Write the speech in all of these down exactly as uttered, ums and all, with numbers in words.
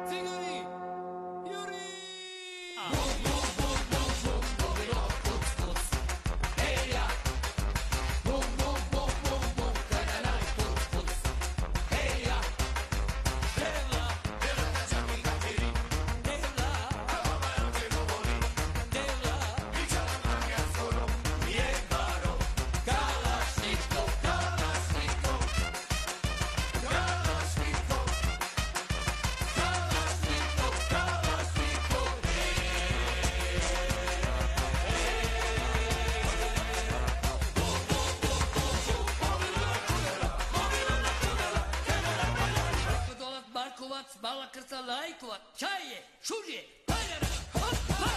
Bala krca lajkova, čaje, šužje, paljara, hop, hop.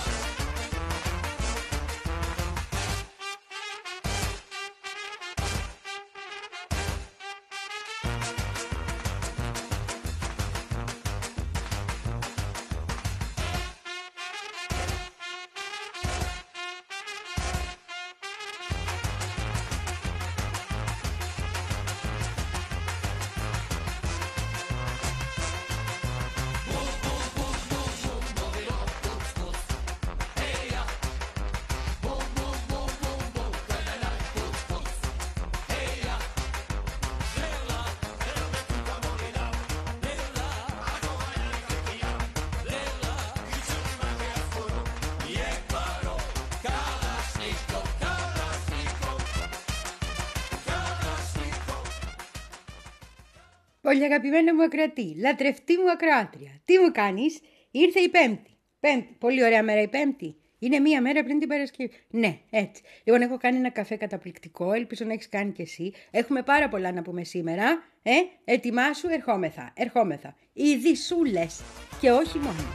Πολύ αγαπημένο μου ακροατή, λατρευτή μου ακροάτρια. Τι μου κάνεις? Ήρθε η Πέμπτη. Πέμπτη. Πολύ ωραία μέρα η Πέμπτη. Είναι μία μέρα πριν την Παρασκευή. Ναι, έτσι. Λοιπόν, έχω κάνει ένα καφέ καταπληκτικό. Ελπίζω να έχεις κάνει κι εσύ. Έχουμε πάρα πολλά να πούμε σήμερα. Ε, ετοιμάσου, ερχόμεθα. Ερχόμεθα. Ειδισούλες. Και όχι μόνο.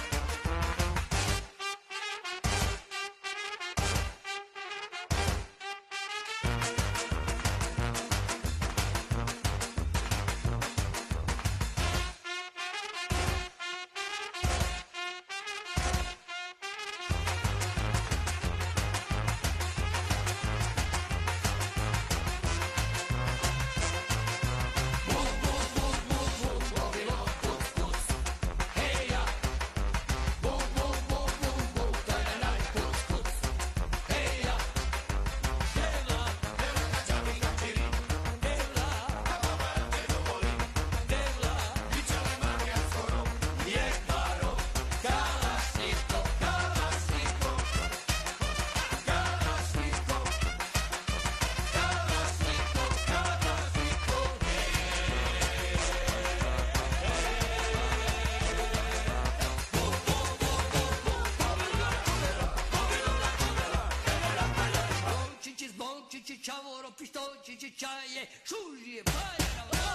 Čavoro, pištolčići, čaje, šužije, paljara,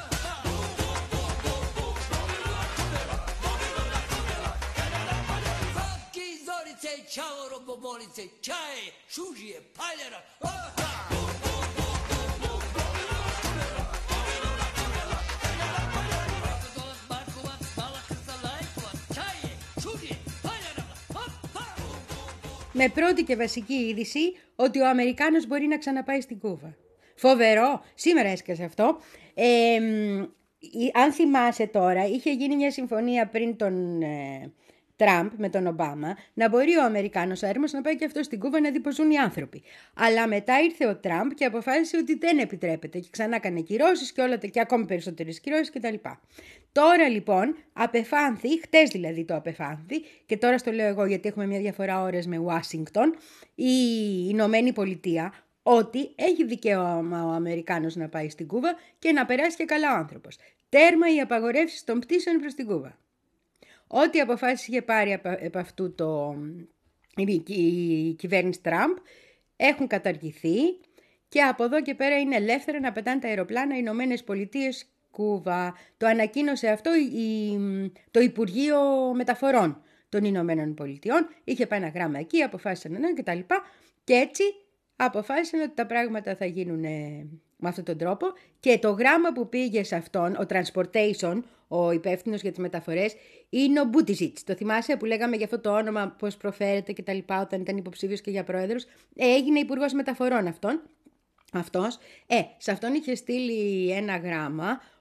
Fakki, zorice, čavoro, bobolice, čaje, šužije, paljara, Με πρώτη και βασική είδηση ότι ο Αμερικάνος μπορεί να ξαναπάει στην Κούβα. Φοβερό, σήμερα έσκασε αυτό. Ε, αν θυμάσαι τώρα, είχε γίνει μια συμφωνία πριν τον ε, Τραμπ με τον Ομπάμα, να μπορεί ο Αμερικάνος αέρμος να πάει και αυτό στην Κούβα να δει πως ζουν οι άνθρωποι. Αλλά μετά ήρθε ο Τραμπ και αποφάσισε ότι δεν επιτρέπεται και ξανά έκανε κυρώσεις και, όλα, και ακόμη περισσότερες κυρώσεις κτλ. Τώρα λοιπόν απεφάνθη, χτες δηλαδή το απεφάνθη, και τώρα στο λέω εγώ γιατί έχουμε μια διαφορά ώρες με Ουάσιγκτον, η Ηνωμένη Πολιτεία, ότι έχει δικαίωμα ο Αμερικάνος να πάει στην Κούβα και να περάσει και καλά ο άνθρωπος. Τέρμα οι απαγορεύσεις των πτήσεων προς την Κούβα. Ό,τι αποφάσεις είχε πάρει από αυτού το, η, η κυβέρνηση Τραμπ έχουν καταργηθεί και από εδώ και πέρα είναι ελεύθερα να πετάνε τα αεροπλάνα οι Ηνωμένες Πολιτείες Κούβα. Το ανακοίνωσε αυτό η, το Υπουργείο Μεταφορών των Ηνωμένων Πολιτειών. Είχε πάει ένα γράμμα εκεί, αποφάσισαν να και τα λοιπά. Και έτσι αποφάσισαν ότι τα πράγματα θα γίνουν με αυτόν τον τρόπο. Και το γράμμα που πήγε σε αυτόν, ο Transportation, ο υπεύθυνος για τις μεταφορές, είναι ο Μπούτιζιτς. Το θυμάσαι που λέγαμε για αυτό το όνομα, πώς προφέρεται και τα λοιπά, όταν ήταν υποψήφιος και για πρόεδρος. Ε, έγινε υπουργός μεταφορών αυτόν. Αυτός. Ε, σε αυτόν είχε στείλει ένα γράμμα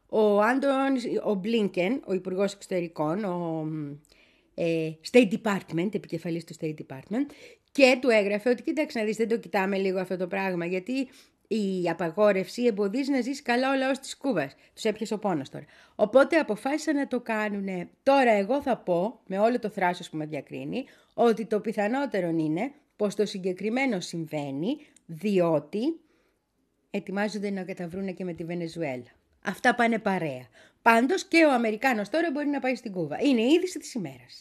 ο Άντων, ο Μπλίνκεν, ο Υπουργός Εξωτερικών, ο ε, State Department, επικεφαλής του State Department, και του έγραφε ότι κοίταξε να δεις, δεν το κοιτάμε λίγο αυτό το πράγμα, γιατί η απαγόρευση εμποδίζει να ζήσει καλά ο λαός της Κούβας. Τους έπιασε ο πόνος τώρα. Οπότε αποφάσισαν να το κάνουν. Τώρα εγώ θα πω, με όλο το θράσος που με διακρίνει, ότι το πιθανότερο είναι πως το συγκεκριμένο συμβαίνει, διότι ετοιμάζονται να καταβρούνε και με τη Βενεζουέλα. Αυτά πάνε παρέα. Πάντως και ο Αμερικάνος τώρα μπορεί να πάει στην Κούβα. Είναι η είδηση της ημέρας.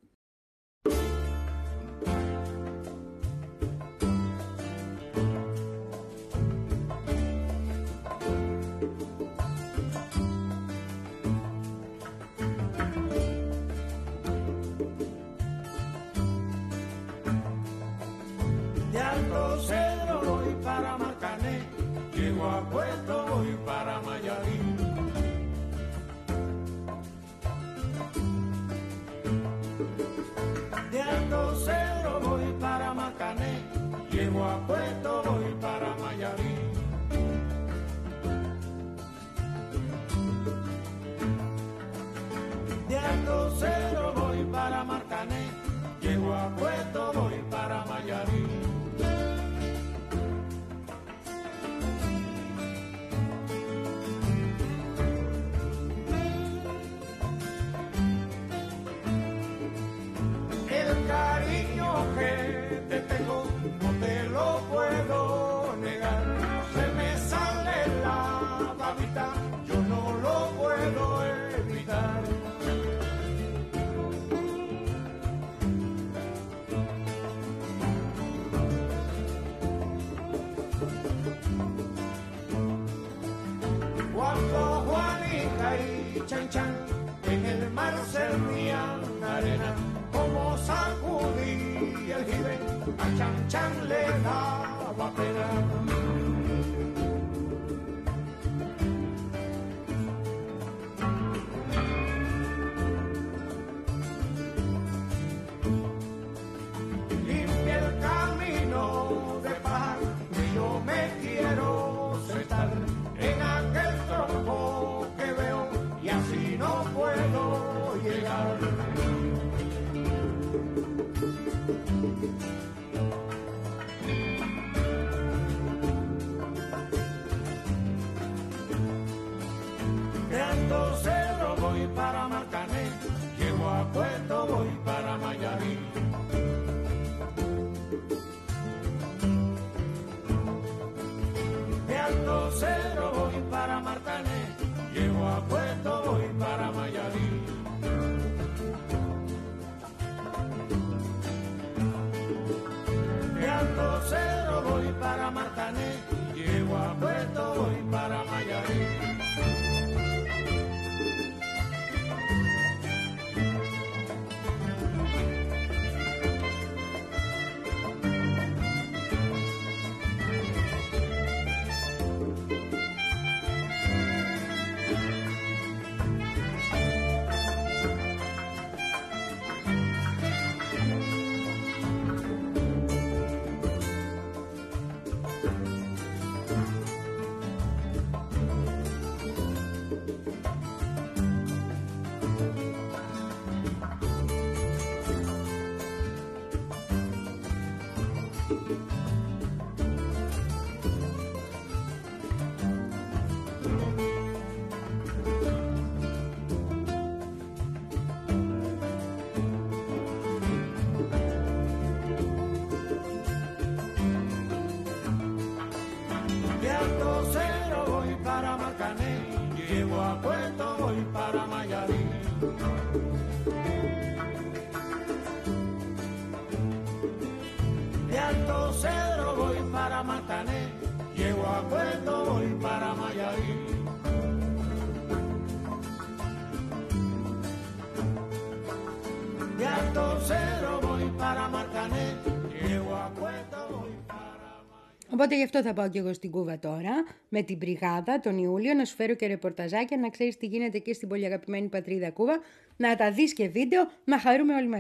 Οπότε γι' αυτό θα πάω και εγώ στην Κούβα τώρα, με την μπριγάδα τον Ιούλιο, να σου φέρω και ρεπορταζάκια, να ξέρεις τι γίνεται και στην πολύ αγαπημένη πατρίδα Κούβα, να τα δεις και βίντεο, να χαρούμε όλοι μαζί.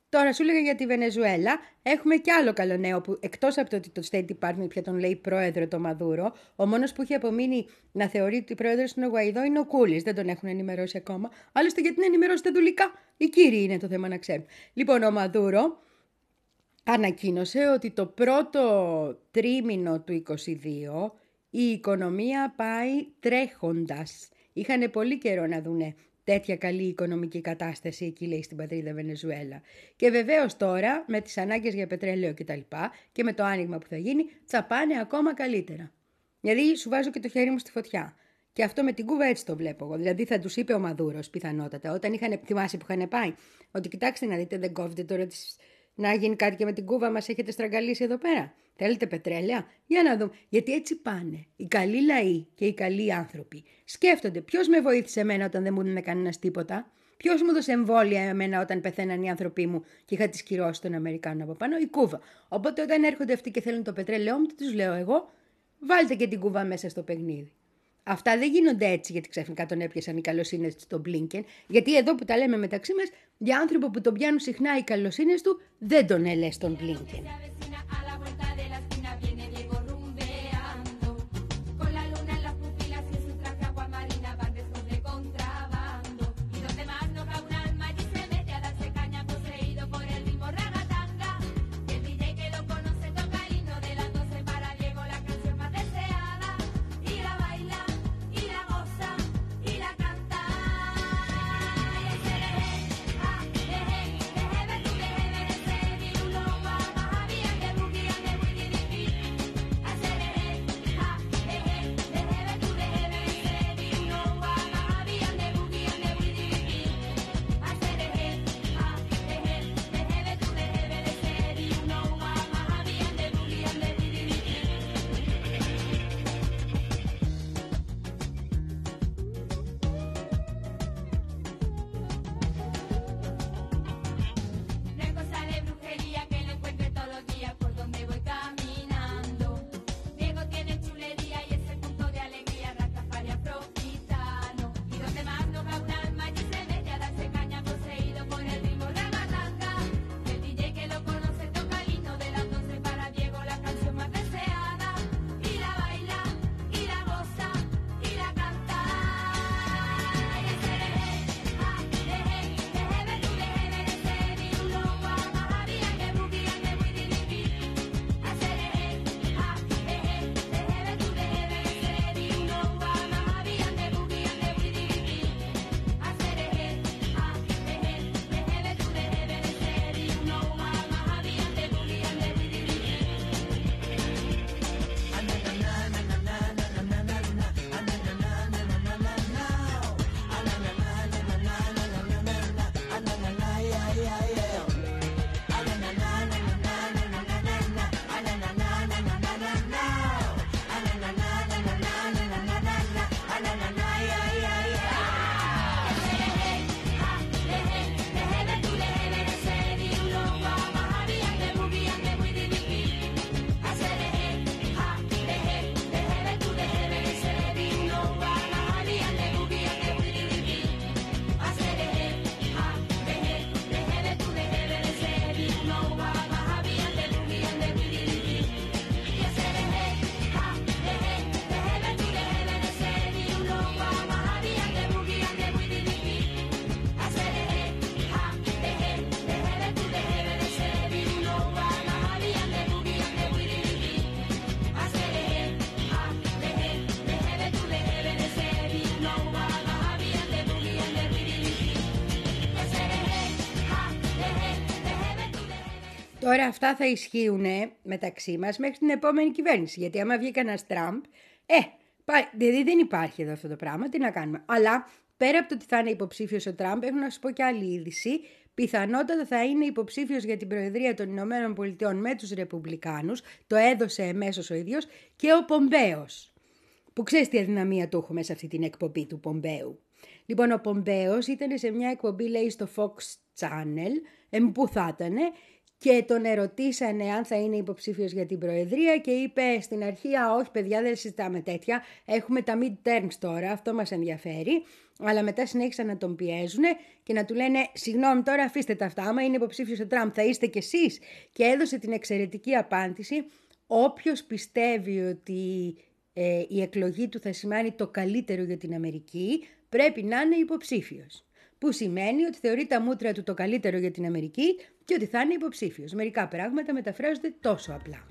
Τώρα σου έλεγα για τη Βενεζουέλα. Έχουμε κι άλλο καλό νέο που εκτός από το ότι το State Department πια τον λέει πρόεδρο το Μαδούρο, ο μόνος που έχει απομείνει να θεωρεί ότι πρόεδρος είναι ο Γουαϊδό είναι ο Κούλης. Δεν τον έχουν ενημερώσει ακόμα. Άλλωστε γιατί να ενημερώσει τα δουλικά. Οι κύριοι είναι το θέμα να ξέρουν. Λοιπόν, ο Μαδούρο ανακοίνωσε ότι το πρώτο τρίμηνο του είκοσι δύο η οικονομία πάει τρέχοντας. Είχαν πολύ καιρό να δουνε τέτοια καλή οικονομική κατάσταση εκεί, λέει, στην πατρίδα Βενεζουέλα. Και βεβαίως τώρα με τις ανάγκες για πετρέλαιο και τα λοιπά και με το άνοιγμα που θα γίνει θα πάνε ακόμα καλύτερα. Δηλαδή σου βάζω και το χέρι μου στη φωτιά. Και αυτό με την Κούβα έτσι το βλέπω εγώ. Δηλαδή θα τους είπε ο Μαδούρος πιθανότατα όταν είχαν θυμάσει που είχαν πάει ότι κοιτάξτε να δείτε, δεν κόβετε τώρα τις... να γίνει κάτι και με την Κούβα μας έχετε στραγγαλίσει εδώ πέρα. Θέλετε πετρέλαια? Για να δούμε. Γιατί έτσι πάνε. Οι καλοί λαοί και οι καλοί άνθρωποι σκέφτονται ποιος με βοήθησε εμένα όταν δεν μου έδινε κανένα τίποτα. Ποιος μου έδωσε εμβόλια εμένα όταν πεθαίναν οι άνθρωποι μου και είχα τις κυρώσεις των Αμερικάνων από πάνω? Η Κούβα. Οπότε όταν έρχονται αυτοί και θέλουν το πετρέλαιό μου, τους λέω εγώ, βάλτε και την Κούβα μέσα στο παιχνίδι. Αυτά δεν γίνονται έτσι γιατί ξαφνικά τον έπιασαν οι καλοσύνες του στον Μπλίνκεν. Γιατί εδώ που τα λέμε μεταξύ μας, για άνθρωπο που τον πιάνουν συχνά οι καλοσύνες του, δεν τον έλε στον Μπλίνκεν. Τώρα αυτά θα ισχύουν μεταξύ μας μέχρι την επόμενη κυβέρνηση. Γιατί άμα βγει κανένας Τραμπ, ε, πάει, δηλαδή δεν υπάρχει εδώ αυτό το πράγμα, τι να κάνουμε. Αλλά πέρα από το ότι θα είναι υποψήφιος ο Τραμπ, έχω να σου πω και άλλη είδηση. Πιθανότατα θα είναι υποψήφιος για την Προεδρία των Ηνωμένων Πολιτειών με τους Ρεπουμπλικάνους, το έδωσε εμέσως ο ίδιος, και ο Πομπέος. Που ξέρεις τι αδυναμία του έχουμε σε αυτή την εκπομπή του Πομπέου. Λοιπόν, ο Πομπέος ήταν σε μια εκπομπή, λέει, στο Fox Channel, ε, που θα ήτανε, και τον ερωτήσανε αν θα είναι υποψήφιος για την Προεδρία και είπε στην αρχή, α, όχι παιδιά, δεν συζητάμε τέτοια, έχουμε τα midterms τώρα, αυτό μας ενδιαφέρει. αλλά μετά συνέχισαν να τον πιέζουν και να του λένε «Συγγνώμη, τώρα αφήστε τα αυτά, άμα είναι υποψήφιος ο Τραμπ θα είστε κι εσείς». Και έδωσε την εξαιρετική απάντηση «Όποιος πιστεύει ότι ε, η εκλογή του θα σημαίνει το καλύτερο για την Αμερική, πρέπει να είναι υποψήφιος». Που σημαίνει ότι θεωρεί τα μούτρα του το καλύτερο για την Αμερική και ότι θα είναι υποψήφιος. Μερικά πράγματα μεταφράζονται τόσο απλά.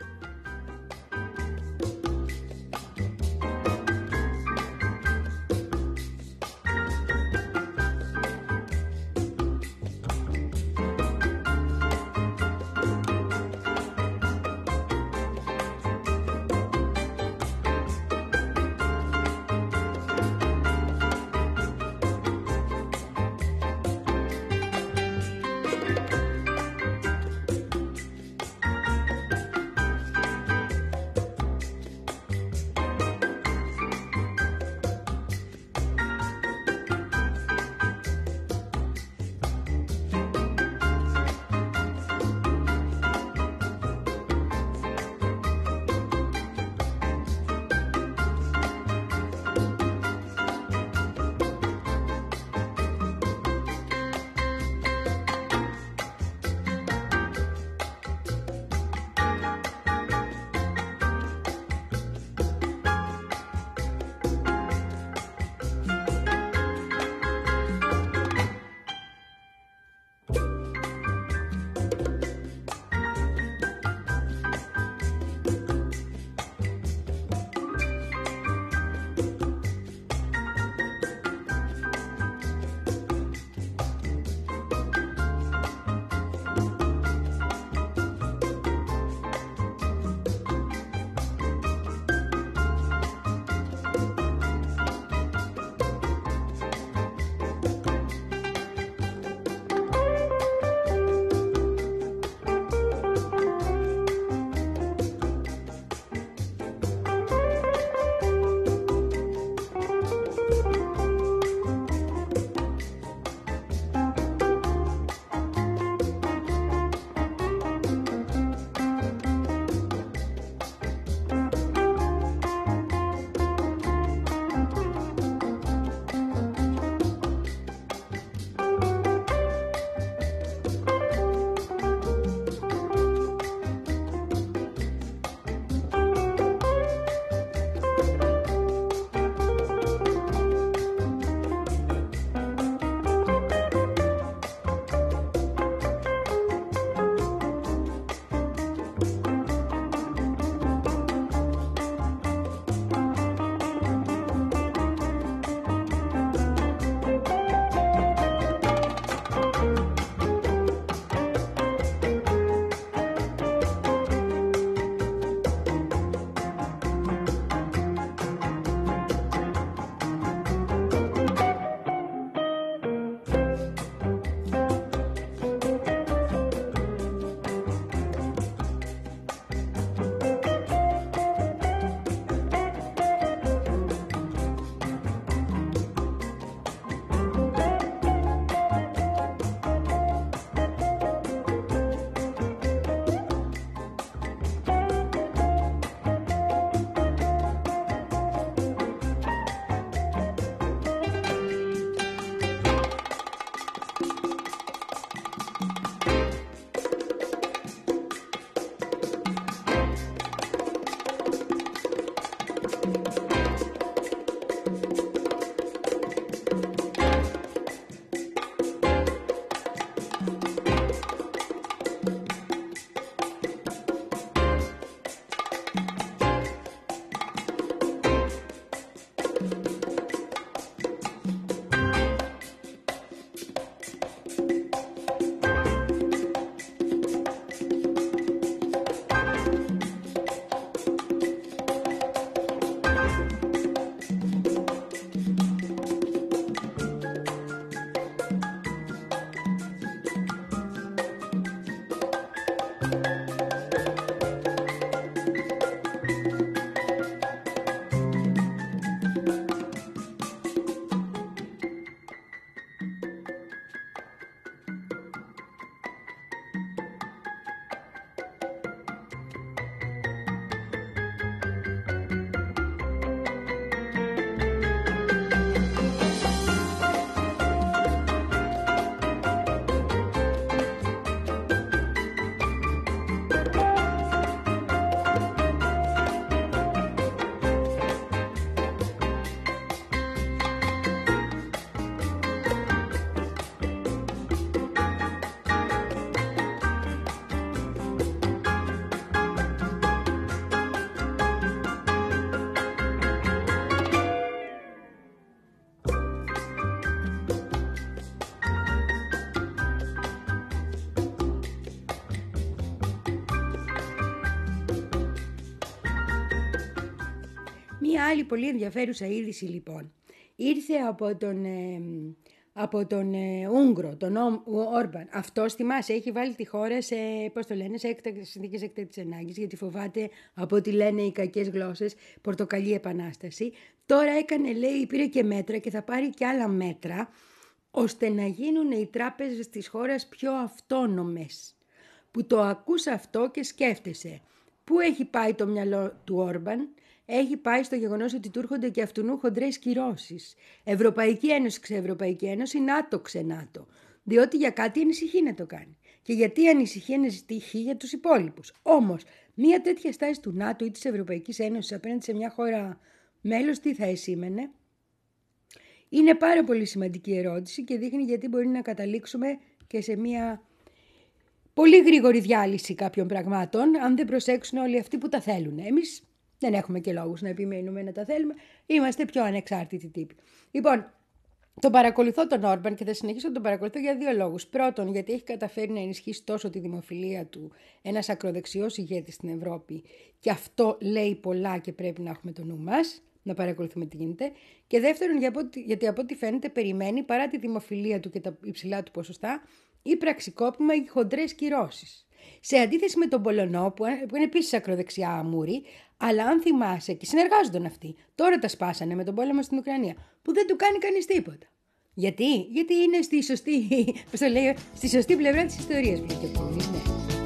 Μία άλλη πολύ ενδιαφέρουσα είδηση λοιπόν ήρθε από τον, ε, από τον ε, Ούγγρο, τον Όρμπαν. Αυτός, θυμάσαι, έχει βάλει τη χώρα σε, πώς το λένε, σε έκτακτες συνθήκες έκτακτης ανάγκης, γιατί φοβάται από ό,τι λένε οι κακές γλώσσες, πορτοκαλί επανάσταση. Τώρα έκανε, λέει, πήρε και μέτρα και θα πάρει και άλλα μέτρα, ώστε να γίνουν οι τράπεζες της χώρας πιο αυτόνομες. Που το ακούς αυτό και σκέφτεσαι. Πού έχει πάει το μυαλό του Όρμπαν? Έχει πάει στο γεγονός ότι του έρχονται και αυτού χοντρές κυρώσεις. Ευρωπαϊκή Ένωση ξε-Ευρωπαϊκή Ένωση, ΝΑΤΟ ξε-ΝΑΤΟ. Διότι για κάτι ανησυχεί να το κάνει. Και γιατί ανησυχεί, ανησυχεί για τους υπόλοιπους. Όμως, μια τέτοια στάση του ΝΑΤΟ ή της Ευρωπαϊκής Ένωσης απέναντι σε μια χώρα μέλος, τι θα εσήμενε? Είναι πάρα πολύ σημαντική ερώτηση και δείχνει γιατί μπορεί να καταλήξουμε και σε μια πολύ γρήγορη διάλυση κάποιων πραγμάτων, αν δεν προσέξουν όλοι αυτοί που τα θέλουν. Εμείς δεν έχουμε και λόγους να επιμένουμε να τα θέλουμε. Είμαστε πιο ανεξάρτητοι τύποι. Λοιπόν, τον παρακολουθώ τον Όρμπαν και θα συνεχίσω να τον παρακολουθώ για δύο λόγους. Πρώτον, γιατί έχει καταφέρει να ενισχύσει τόσο τη δημοφιλία του ένας ακροδεξιός ηγέτης στην Ευρώπη και αυτό λέει πολλά και πρέπει να έχουμε το νου μας, να παρακολουθούμε τι γίνεται. Και δεύτερον, γιατί από ό,τι φαίνεται περιμένει, παρά τη δημοφιλία του και τα υψηλά του ποσοστά, ή πραξικόπημα ή χοντρές κυρώσεις. Σε αντίθεση με τον Πολωνό, που είναι επίσης ακροδεξιά αμούρη, αλλά αν θυμάσαι, και συνεργάζονταν αυτοί, τώρα τα σπάσανε με τον πόλεμο στην Ουκρανία, που δεν του κάνει κανείς τίποτα. Γιατί? Γιατί είναι στη σωστή, πώς το λέει, στη σωστή πλευρά της ιστορίας, βλέπει ο Πούλης, ναι.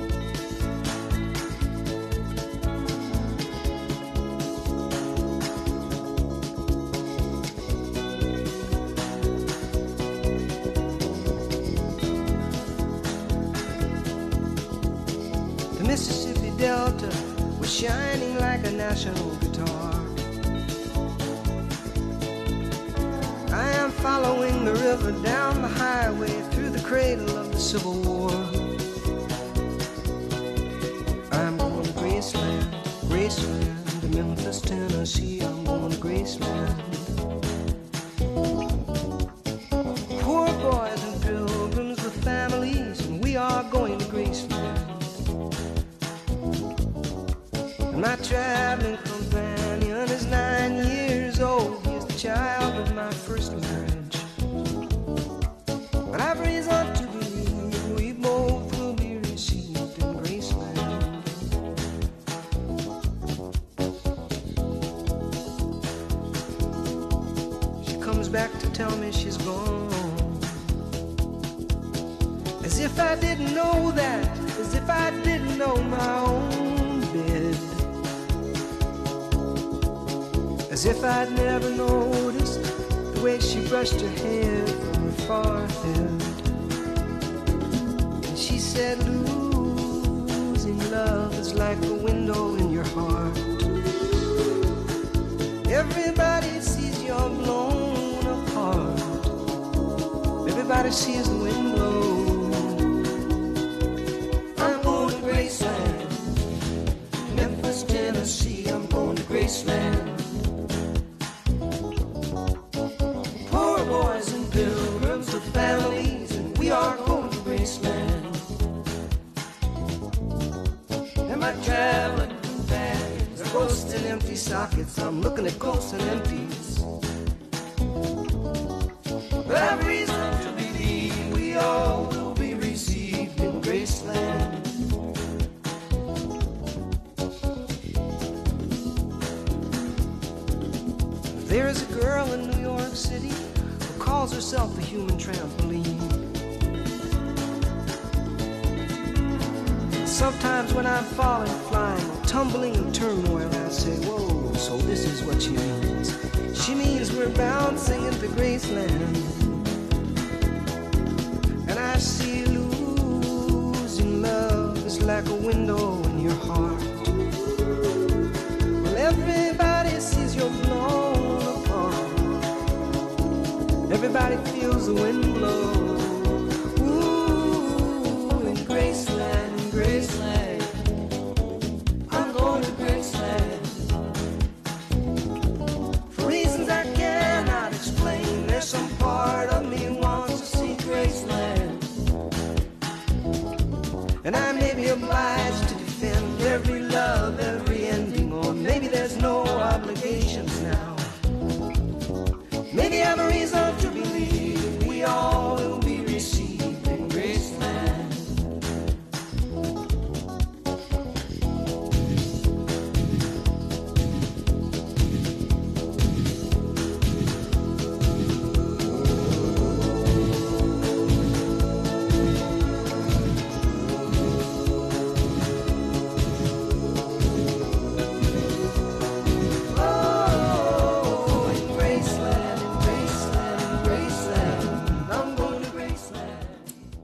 Mississippi Delta was shining like a national guitar. I am following the river down the highway through the cradle of the Civil War. I'm going to Graceland, Graceland, to Memphis, Tennessee. I'm going to Graceland. Poor boys and pilgrims with families, and we are going to Graceland. My traveling companion is nine years old. He is the child of my first marriage. But I've reason to believe we both will be received in Graceland. She comes back to tell me she's gone, as if I didn't know that, as if I didn't know my own bed. As if I'd never noticed the way she brushed her hair from her forehead. And she said, losing love is like a window in your heart. Everybody sees you're blown apart. Everybody sees the wind blow. I'm going to Graceland, Memphis, Tennessee. I'm going to Graceland. Boys and pilgrims with families, and we are going to Graceland. And my traveling companions are ghosts and empty sockets. I'm looking at ghosts and empties. But I've reason to believe we all will be received in Graceland. There is a girl in New York City who calls herself a human trampoline. Sometimes when I'm falling, flying, or tumbling in turmoil, I say, whoa, so this is what she means. She means we're bouncing into Graceland. And I see losing love is like a window in your heart. Well, everybody sees you're blown apart. Everybody feels the wind blow. Ooh, in Graceland, in Graceland. I'm going to Graceland. For reasons I cannot explain, there's some part of me wants to see Graceland. And I may be obliged to defend every love, every ending, or maybe there's no obligations now.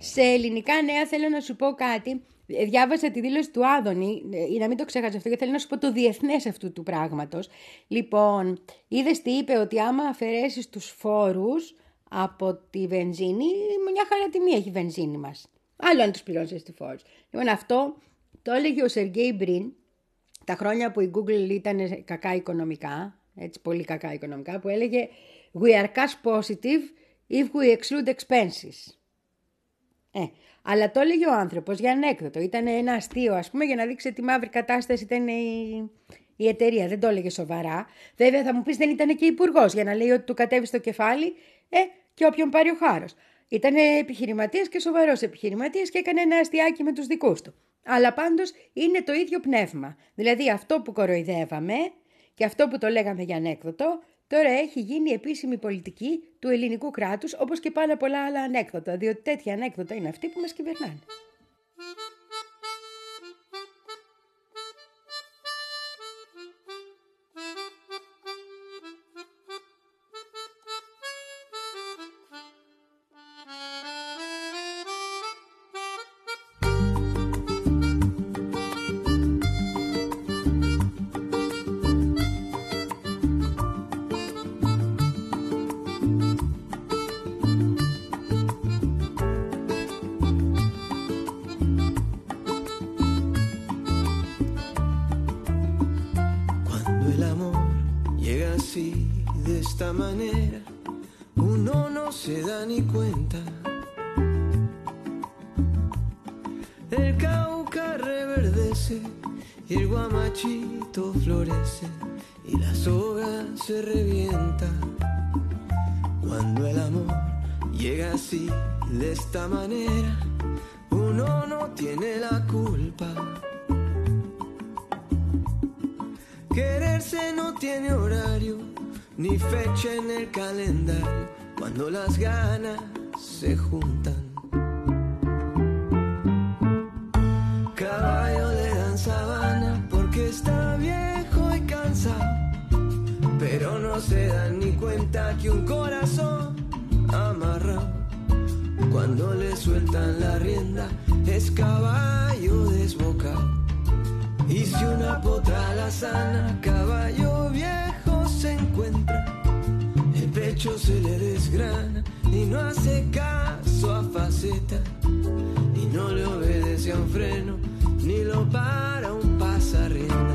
Σε ελληνικά νέα θέλω να σου πω κάτι. Διάβασα τη δήλωση του Άδωνη, για να μην το ξέχασα αυτό, γιατί θέλω να σου πω το διεθνές αυτού του πράγματος. Λοιπόν, είδες τι είπε, ότι άμα αφαιρέσεις τους φόρους από τη βενζίνη, μια χαρά τιμή έχει η βενζίνη μας. Άλλο αν τους πληρώσεις τη φόρους. Λοιπόν, αυτό το έλεγε ο Σεργέι Μπριν τα χρόνια που η Google ήταν κακά οικονομικά, έτσι πολύ κακά οικονομικά, που έλεγε «We are cash positive if we exclude expenses». Ε, αλλά το έλεγε ο άνθρωπος για ανέκδοτο. Ήταν ένα αστείο, ας πούμε, για να δείξει τι μαύρη κατάσταση ήταν η, η εταιρεία. Δεν το έλεγε σοβαρά. Βέβαια θα μου πεις, δεν ήταν και υπουργός, για να λέει ότι του κατέβει στο κεφάλι ε, και όποιον πάρει ο χάρος. Ήταν επιχειρηματίας και σοβαρός επιχειρηματίας και έκανε ένα αστιάκι με τους δικούς του. Αλλά πάντως είναι το ίδιο πνεύμα. Δηλαδή αυτό που κοροϊδεύαμε και αυτό που το λέγαμε για ανέκδοτο, τώρα έχει γίνει επίσημη πολιτική του ελληνικού κράτους, όπως και πάρα πολλά άλλα ανέκδοτα, διότι τέτοια ανέκδοτα είναι αυτοί που μας κυβερνάνε. De esta manera uno no se da ni cuenta. El Cauca reverdece y el guamachito florece y la soga se revienta. Cuando el amor llega así, de esta manera, uno no tiene la culpa. Quererse no tiene horario ni fecha en el calendario, cuando las ganas se juntan. Caballo le dan sabana porque está viejo y cansado, pero no se dan ni cuenta que un corazón amarrado, cuando le sueltan la rienda, es caballo desbocado. Y si una potra la sana, caballo viejo se encuentra, el pecho se le desgrana y no hace caso a faceta, y no le obedece a un freno, ni lo para un pasarrienda.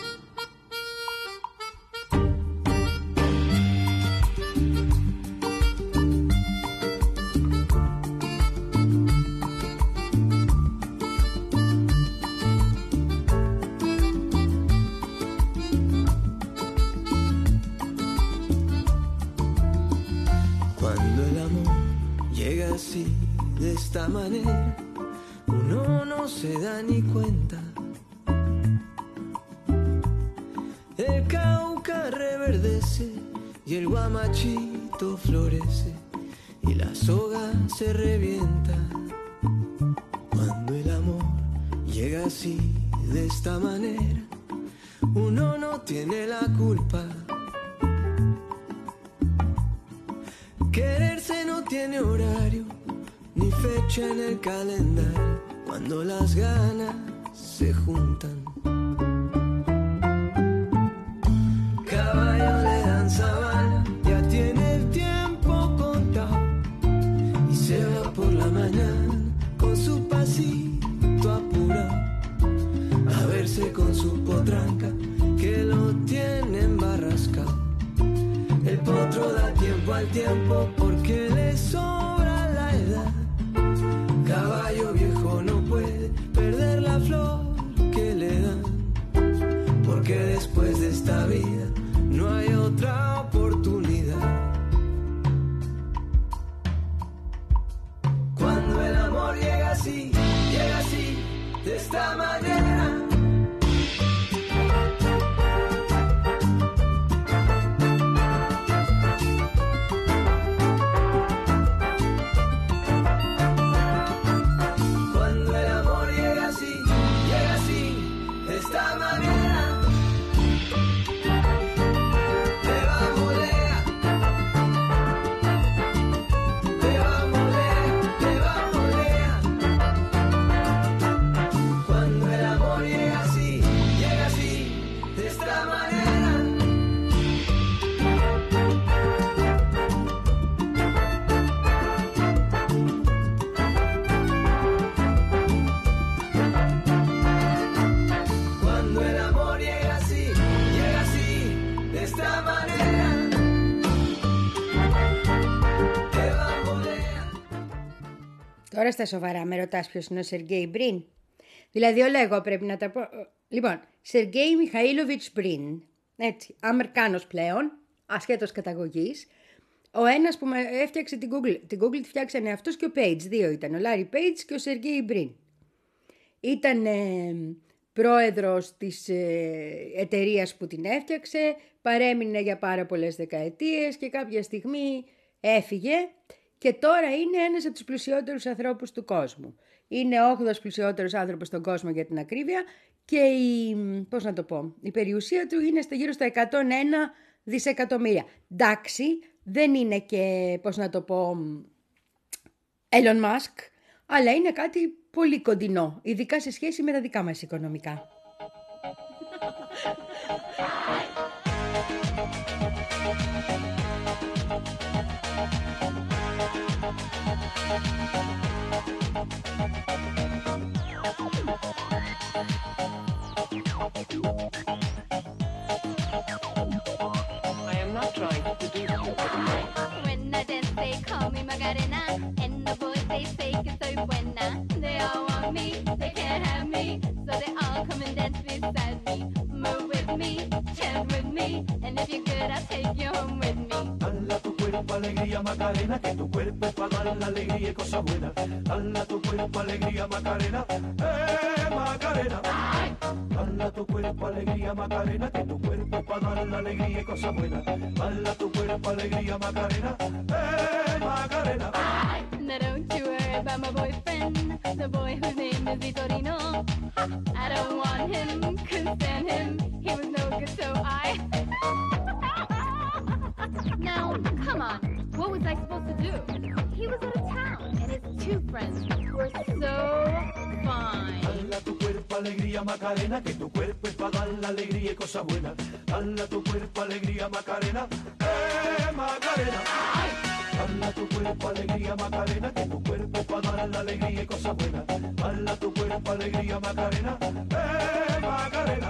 Así, de esta manera, uno no se da ni cuenta. El Cauca reverdece y el guamachito florece y la soga se revienta. Cuando el amor llega así, de esta manera, uno no tiene la culpa. Quererse no tiene horario ni fecha en el calendario, cuando las ganas se juntan. Caballo le dan sabana, ya tiene el tiempo contado, y se va por la mañana con su pasito apurado, a verse con su potranca que lo tiene embarrascado. El potro da tiempo al tiempo porque le sobra la edad. Caballo viejo no puede perder la flor que le dan, porque después de esta vida no hay otra oportunidad. Cuando el amor llega así, llega así, de esta manera, te va a moler, te va a moler. Τώρα στα σοβαρά με ρωτάς ποιος είναι ο Σεργέι Μπριν. Δηλαδή όλα εγώ πρέπει να τα πω. Λοιπόν, Σεργέι Μιχαήλοβιτς Μπριν, έτσι, Αμερικάνος πλέον, ασχέτως καταγωγής. Ο ένας που με έφτιαξε την Google, την Google τη φτιάξανε αυτός και ο Page, δύο ήταν, ο Larry Page και ο Σεργέι Μπριν. Ήταν ε, πρόεδρος της ε, εταιρείας που την έφτιαξε, παρέμεινε για πάρα πολλές δεκαετίες και κάποια στιγμή έφυγε και τώρα είναι ένας από τους πλουσιότερους ανθρώπους του κόσμου. Είναι ο όγδοος πλουσιότερος άνθρωπος στον κόσμο για την ακρίβεια και η, πώς να το πω, η περιουσία του είναι στα γύρω στα εκατόν ένα δισεκατομμύρια. Εντάξει, δεν είναι και, πώς να το πω, Elon Musk, αλλά είναι κάτι πολύ κοντινό, ειδικά σε σχέση με τα δικά μας οικονομικά. I am not trying to do When I dance, they call me Macarena, and the boys they say que soy buena. They all want me, they can't have me, so they all come and dance beside me. Move with me, chant with me, and if you're good, I'll take you home with me. Dala tu cuerpo alegría Macarena, que tu cuerpo es para dar la alegría y cosas buenas. Dala tu cuerpo alegría Macarena, eh Macarena. Dala tu cuerpo alegría Macarena, que tu cuerpo es para dar la alegría y cosas buenas. Dala tu cuerpo alegría Macarena, eh Macarena. Now don't you worry about my boyfriend, the boy whose name is Vitorino. I don't want him, couldn't stand him, he was no good, so I... Now, come on, what was I supposed to do? He was out of town, and his two friends were so fine. Dala tu cuerpo alegría Macarena, que tu cuerpo es para dar la alegría y cosas buenas. Dala tu cuerpo alegría Macarena, eh Macarena. Dala tu cuerpo alegría Macarena, que tu cuerpo es para dar la alegría y cosas buenas. Dala tu cuerpo alegría Macarena, eh Macarena.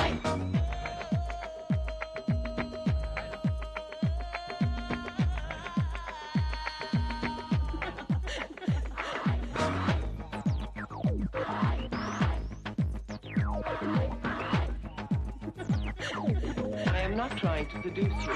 I am not trying to seduce you.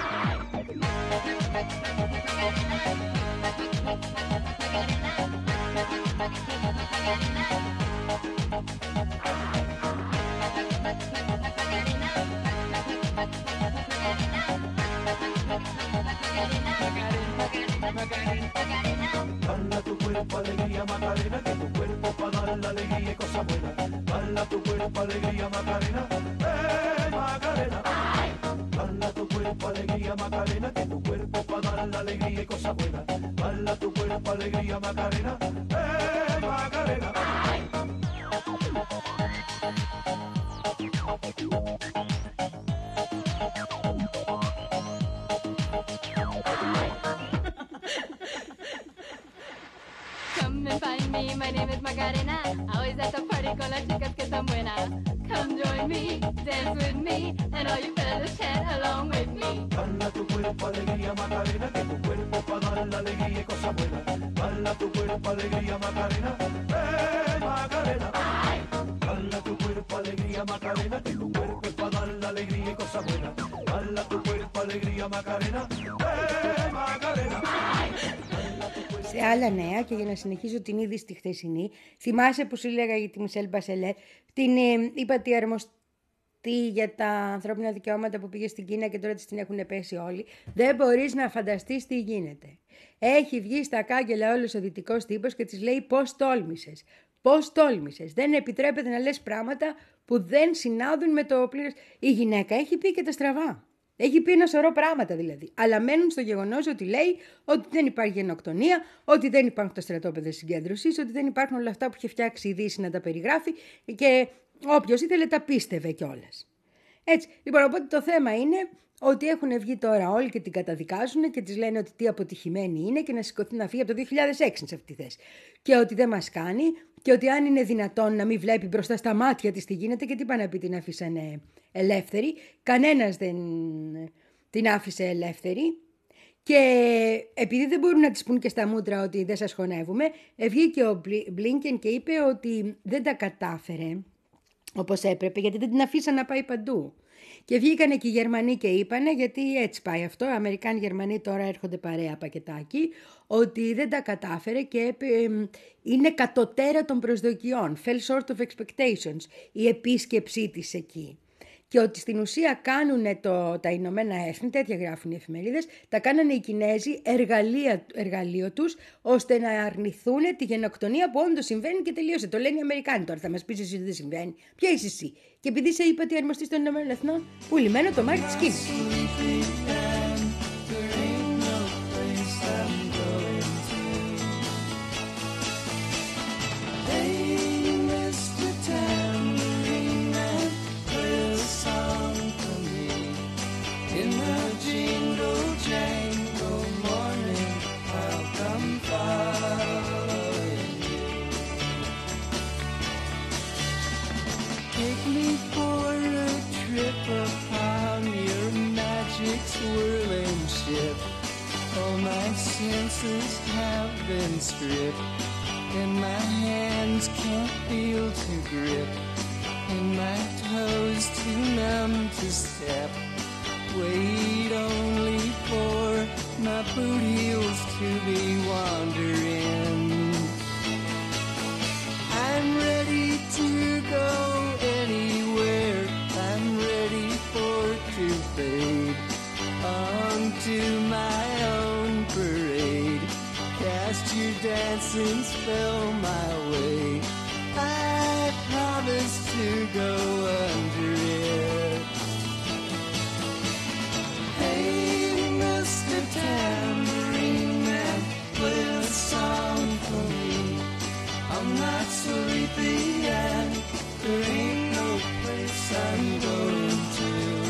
Dala tu cuerpo alegría Macarena, que tu cuerpo es para dar la alegría y cosas buenas. Dala tu cuerpo alegría Macarena, eh Macarena. Dala tu cuerpo alegría Macarena, que tu cuerpo es para dar la alegría y cosas buenas. Dala tu cuerpo alegría Macarena, eh Macarena. Come and find me, my name is Macarena. Always at the party con las chicas que están buenas. Come join me, dance with me, and all you fellas chant along with me. Dala tu cuerpo alegría Macarena, que tu cuerpo es para dar la alegría y cosas buenas. Dala tu cuerpo alegría Macarena, eh Macarena. Dala tu cuerpo alegría Macarena, que tu cuerpo es para dar la alegría y cosas buenas. Dala tu cuerpo alegría Macarena, eh Macarena. Σε άλλα νέα, και για να συνεχίσω την είδηση στη χθεσινή, θυμάσαι που σου έλεγα για τη Μισελ Μπασελέ, την ε, ύπατη αρμοστή για τα ανθρώπινα δικαιώματα που πήγε στην Κίνα και τώρα της την έχουν πέσει όλοι. Δεν μπορείς να φανταστείς τι γίνεται. Έχει βγει στα κάγκελα όλος ο δυτικός τύπος και της λέει πώς τόλμησες. Πώς τόλμησες. Δεν επιτρέπεται να λες πράγματα που δεν συνάδουν με το πλήρες. Η γυναίκα έχει πει και τα στραβά. Έχει πει ένα σωρό πράγματα δηλαδή. Αλλά μένουν στο γεγονός ότι λέει ότι δεν υπάρχει γενοκτονία, ότι δεν υπάρχουν τα στρατόπεδα συγκέντρωσης, ότι δεν υπάρχουν όλα αυτά που είχε φτιάξει η Δύση να τα περιγράφει και όποιος ήθελε τα πίστευε κιόλας. Έτσι. Λοιπόν, οπότε το θέμα είναι ότι έχουν βγει τώρα όλοι και την καταδικάζουν και της λένε ότι τι αποτυχημένη είναι και να σηκωθεί να φύγει από το δύο χιλιάδες έξι σε αυτή τη θέση. Και ότι δεν μας κάνει και ότι αν είναι δυνατόν να μην βλέπει μπροστά στα μάτια της τι γίνεται και τι πάνε να πει την άφησαν ελεύθερη. Κανένας δεν την άφησε ελεύθερη. Και επειδή δεν μπορούν να τις πούν και στα μούτρα ότι δεν σας χωνεύουμε, βγήκε ο Μπλίνκεν και είπε ότι δεν τα κατάφερε όπως έπρεπε, γιατί δεν την αφήσαν να πάει παντού. Και βγήκανε και οι Γερμανοί και είπανε, γιατί έτσι πάει αυτό, οι Αμερικάνοι Γερμανοί τώρα έρχονται παρέα πακετάκι, ότι δεν τα κατάφερε και είναι κατωτέρα των προσδοκιών, fell short of expectations, η επίσκεψή της εκεί. Και ότι στην ουσία κάνουν το, τα Ηνωμένα Έθνη, τέτοια γράφουν οι εφημερίδες, τα κάνανε οι Κινέζοι εργαλεία, εργαλείο τους, ώστε να αρνηθούν τη γενοκτονία που όντως συμβαίνει και τελείωσε. Το λένε οι Αμερικάνοι τώρα, θα μας πεις εσύ ότι δεν συμβαίνει. Ποια είσαι εσύ? Και επειδή σε είπα ότι αρμοστής των Ηνωμένων Εθνών, που λυμμένο το μάρι της Κίνης. Swirling ship, all my senses have been stripped, and my hands can't feel to grip, and my toes too numb to step. Wait only for my boot heels to be wandering. I'm ready to go anywhere, I'm ready for to fade onto my own parade. Cast your dancing spell my way, I promise to go under it. Hey, Mister Tambourine Man, play a song for me. I'm not sleepy and there ain't no place I'm going to.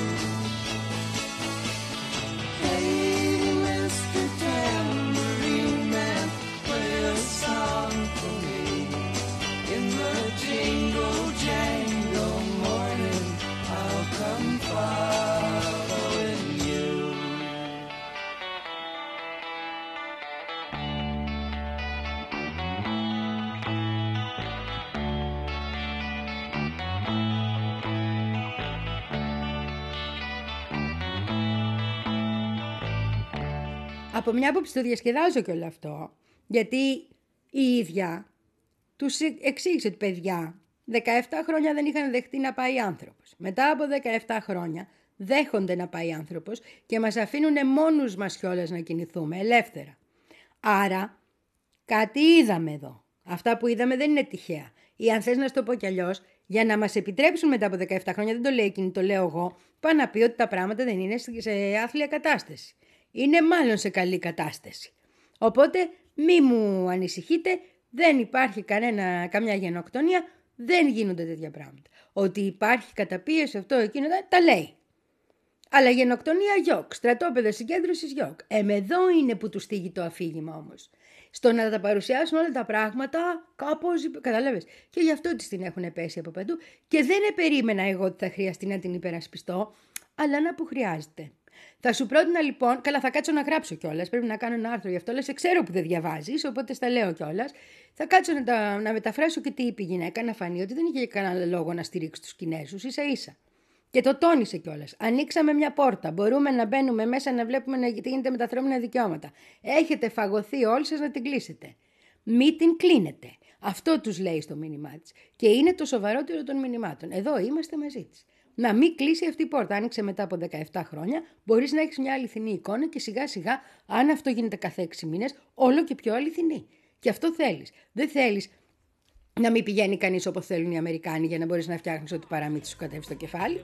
Jingle jangle morning, I'll come following you. Από μια άποψη το διασκεδάζω και όλο αυτό, γιατί η ίδια τους εξήγησε ότι παιδιά, δεκαεπτά χρόνια δεν είχαν δεχτεί να πάει άνθρωπος. Μετά από δεκαεπτά χρόνια δέχονται να πάει άνθρωπος και μας αφήνουν μόνους μας κιόλας να κινηθούμε ελεύθερα. Άρα κάτι είδαμε εδώ. Αυτά που είδαμε δεν είναι τυχαία. Ή αν θες να σου το πω κι αλλιώς, για να μας επιτρέψουν μετά από δεκαεπτά χρόνια, δεν το λέει εκείνη, το λέω εγώ, πάει να πει ότι τα πράγματα δεν είναι σε άθλια κατάσταση. Είναι μάλλον σε καλή κατάσταση. Οπότε μη μου ανησυχείτε, δεν υπάρχει κανένα, καμιά γενοκτονία, δεν γίνονται τέτοια πράγματα. Ότι υπάρχει καταπίεση αυτό εκείνο, τα λέει. Αλλά γενοκτονία γιοκ, στρατόπεδο συγκέντρωσης γιοκ. Εμ εδώ είναι που του στήγει το αφήγημα όμως. Στο να τα παρουσιάσουν όλα τα πράγματα κάπως, καταλάβες. Και γι' αυτό της την έχουν πέσει από παντού. Και δεν περίμενα εγώ ότι θα χρειαστεί να την υπερασπιστώ, αλλά να που χρειάζεται. Θα σου πρότεινα λοιπόν, καλά θα κάτσω να γράψω κιόλας, πρέπει να κάνω ένα άρθρο γι' αυτό, αλλά σε ξέρω που δεν διαβάζεις, οπότε στα λέω κιόλας. Θα κάτσω να, τα, να μεταφράσω και τι είπε η γυναίκα, να φανεί ότι δεν είχε κανένα λόγο να στηρίξει τους Κινέζους, ίσα ίσα. Και το τόνισε κιόλας. Ανοίξαμε μια πόρτα. Μπορούμε να μπαίνουμε μέσα να βλέπουμε τι γίνεται με τα ανθρώπινα δικαιώματα. Έχετε φαγωθεί όλοι σας να την κλείσετε. Μη την κλείνετε. Αυτό τους λέει στο μήνυμά της. Και είναι το σοβαρότερο των μηνυμάτων. Εδώ είμαστε μαζί της. Να μην κλείσει αυτή η πόρτα. Άνοιξε μετά από δεκαεπτά χρόνια. Μπορείς να έχεις μια αληθινή εικόνα και σιγά σιγά, αν αυτό γίνεται κάθε έξι μήνες, όλο και πιο αληθινή. Και αυτό θέλεις. Δεν θέλεις να μην πηγαίνει κανείς όπως θέλουν οι Αμερικάνοι για να μπορείς να φτιάχνεις ό,τι παραμύθι σου κατέβει στο κεφάλι.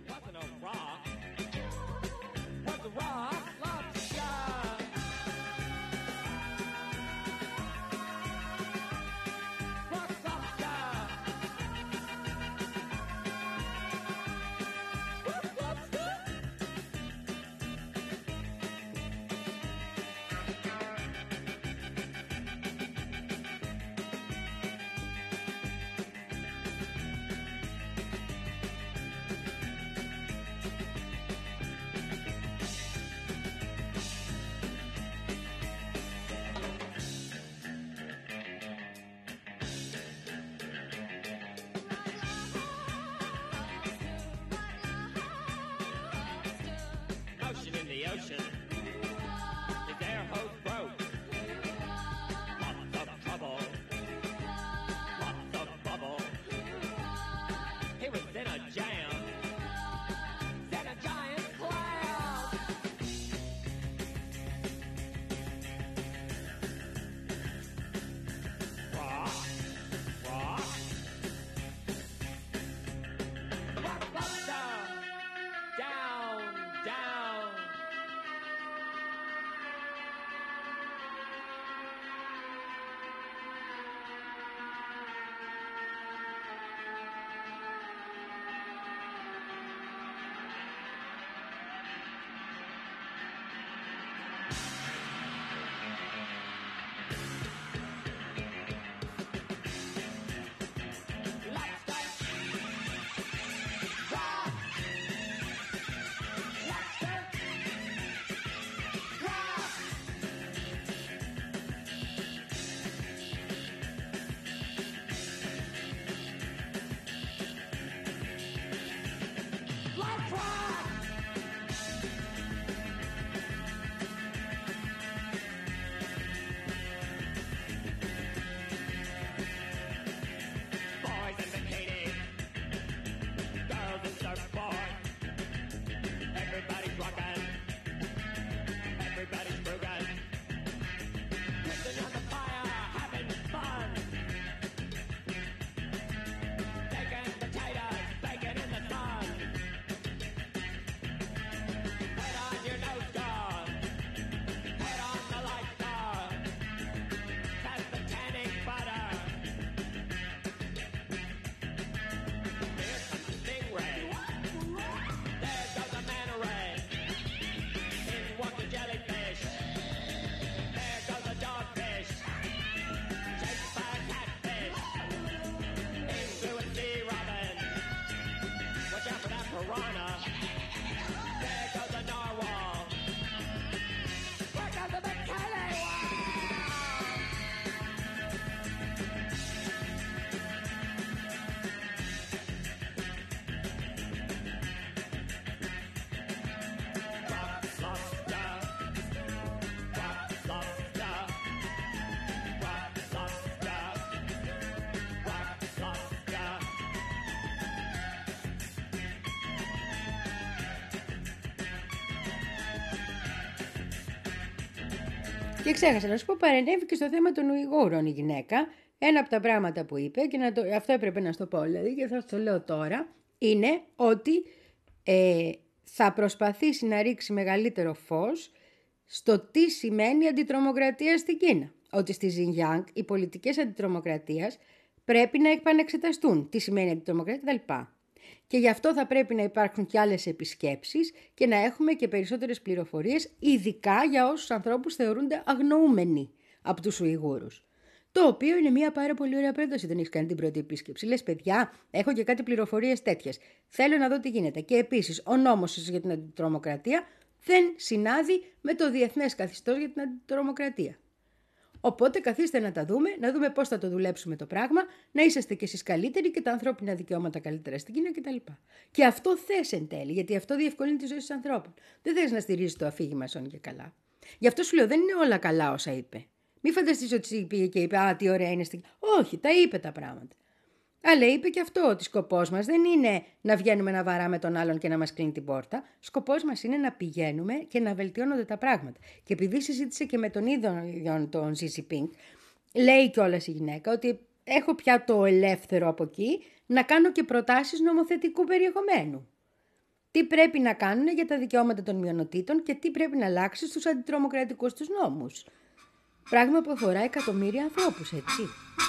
Και ξέχασα να σου πω, παρενέβη και στο θέμα των Ουιγούρων η γυναίκα. Ένα από τα πράγματα που είπε, και να το, αυτό έπρεπε να στο πω δηλαδή, και θα το λέω τώρα, είναι ότι ε, θα προσπαθήσει να ρίξει μεγαλύτερο φως στο τι σημαίνει αντιτρομοκρατία στην Κίνα. Ότι στη Ζινγιάνγκ οι πολιτικές αντιτρομοκρατίας πρέπει να επανεξεταστούν. Τι σημαίνει αντιτρομοκρατία κτλ. Και γι' αυτό θα πρέπει να υπάρχουν και άλλες επισκέψεις και να έχουμε και περισσότερες πληροφορίες, ειδικά για όσους ανθρώπους θεωρούνται αγνοούμενοι από τους Ουιγούρους. Το οποίο είναι μια πάρα πολύ ωραία πρόταση, δεν έχεις κάνει την πρώτη επίσκεψη. Λες, παιδιά, έχω και κάτι πληροφορίες τέτοιες. Θέλω να δω τι γίνεται. Και επίσης, ο νόμος για την αντιτρομοκρατία δεν συνάδει με το διεθνές καθεστώς για την αντιτρομοκρατία. Οπότε καθίστε να τα δούμε, να δούμε πώς θα το δουλέψουμε το πράγμα, να είσαστε κι εσείς καλύτεροι και τα ανθρώπινα δικαιώματα καλύτερα στην Κίνα κτλ. Και αυτό θες εν τέλει, γιατί αυτό διευκολύνει τη ζωή των ανθρώπων. Δεν θες να στηρίζεις το αφήγημα σών και καλά. Γι' αυτό σου λέω, δεν είναι όλα καλά όσα είπε. Μη φανταστείς ότι πήγε και είπε, α, τι ωραία είναι στην Κίνα. Όχι, τα είπε τα πράγματα. Αλλά είπε και αυτό, ότι σκοπός μας δεν είναι να βγαίνουμε να βαράμε τον άλλον και να μας κλείνει την πόρτα. Σκοπός μας είναι να πηγαίνουμε και να βελτιώνονται τα πράγματα. Και επειδή συζήτησε και με τον ίδιο τον Xi Jinping, λέει κιόλας η γυναίκα ότι έχω πια το ελεύθερο από εκεί να κάνω και προτάσεις νομοθετικού περιεχομένου. Τι πρέπει να κάνουν για τα δικαιώματα των μειονοτήτων και τι πρέπει να αλλάξει στους αντιτρομοκρατικούς τους νόμους. Πράγμα που αφορά εκατομμύρια ανθρώπους, έτσι.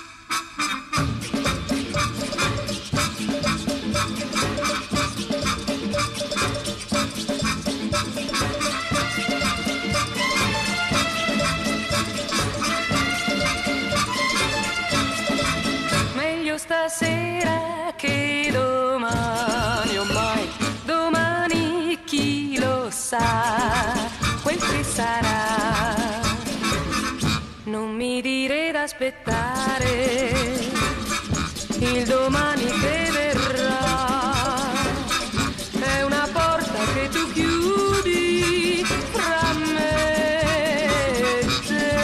Stasera che domani ormai, domani chi lo sa, quel che sarà. Non mi dire d'aspettare il domani che verrà, è una porta che tu chiudi fra me e te.